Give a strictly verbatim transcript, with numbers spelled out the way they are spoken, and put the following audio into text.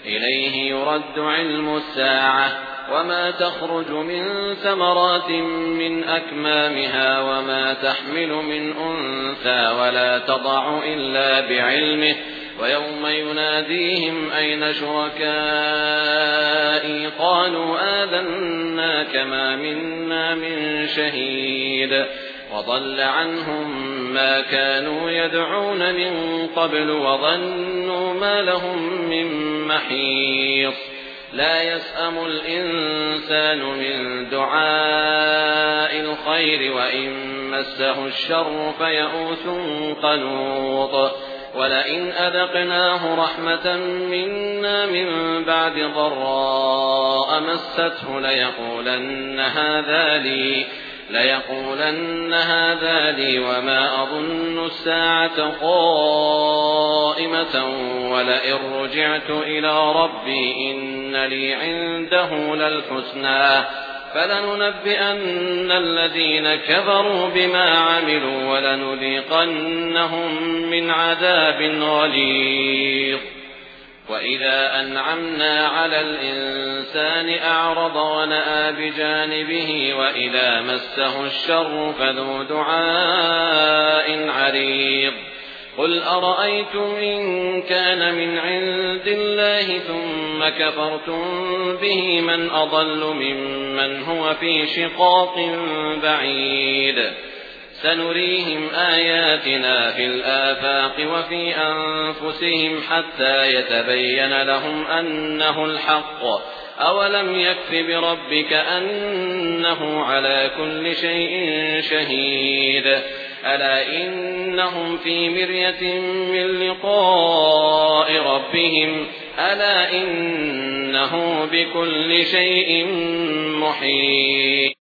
إليه يرد علم الساعة وما تخرج من ثمرات من أكمامها وما تحمل من أنثى ولا تضع إلا بعلمه ويوم يناديهم أين شركائي قالوا آذناك ما منا من شهيد وضل عنهم ما كانوا يدعون من قبل وظنوا ما لهم من محيص لا يسأم الإنسان من دعاء الخير وإن مسه الشر فيئوس قنوط ولئن أذقناه رحمة منا من بعد ضراء مسته ليقولن هذا لي ليقولن هذا لي وما أظن الساعة قائمة ولئن رجعت إلى ربي إن لي عنده للحسنى فلننبئن الذين كفروا بما عملوا ولنذيقنهم من عذاب غليظ وإذا أنعمنا على الإنسان أعرض ونأى بجانبه وإذا مسه الشر فذو دعاء عريض قل أرأيتم إن كان من عند الله ثم كفرتم به من أضل ممن هو في شقاق بعيد سنريهم آياتنا في الآفاق وفي أنفسهم حتى يتبين لهم أنه الحق أولم يكف بربك أنه على كل شيء شهيد ألا إنهم في مرية من لقاء ربهم ألا إنه بكل شيء محيط.